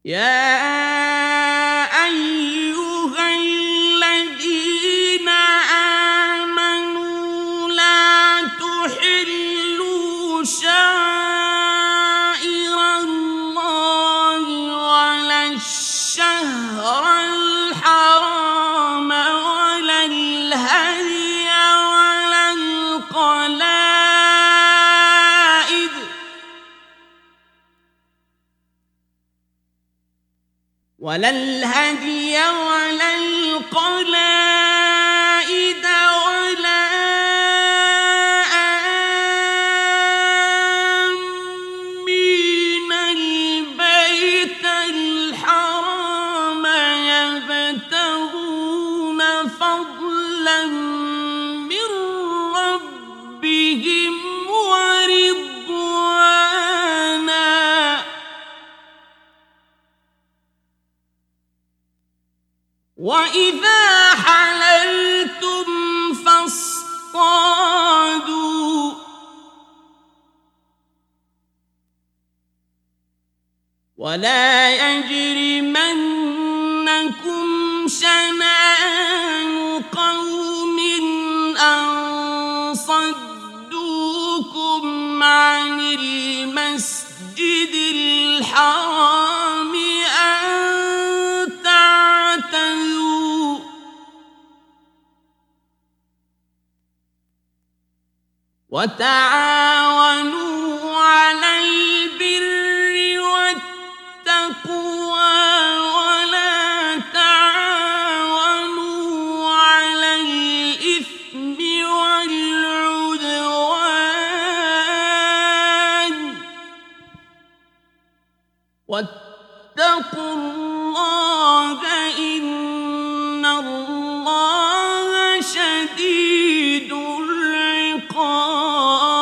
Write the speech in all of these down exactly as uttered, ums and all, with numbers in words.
يا أيها الذين آمنوا لا تحلوا شعائر الله ولا الشهر الحرام ولا الهدي ولا القلائد ولا الهدي ولا القلائد ولا آمين البيت الحرام يبتغون فضلا من ربهم ورضوانا وإذا حللتم فاصطادوا ولا يجرمنكم شنآن قوم أن صدوكم عن المسجد الحرام أن تعتدوا وتعاونوا على البر والتقوى ولا تعاونوا على الإثم والعدوان واتقوا الله إن الله شديد العقاب.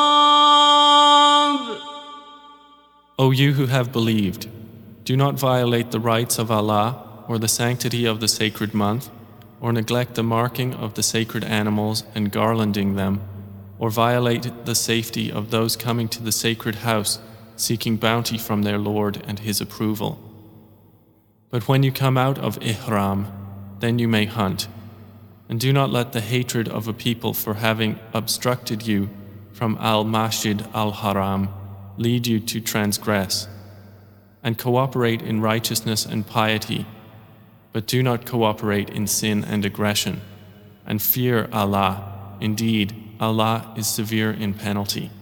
O you who have believed, do not violate the rights of Allah or the sanctity of the sacred month, or neglect the marking of the sacred animals and garlanding them, or violate the safety of those coming to the sacred house seeking bounty from their Lord and His approval. But when you come out of Ihram, then you may hunt, and do not let the hatred of a people for having obstructed you from Al-Masjid Al-Haram lead you to transgress, and cooperate in righteousness and piety, but do not cooperate in sin and aggression, and fear Allah. Indeed, Allah is severe in penalty.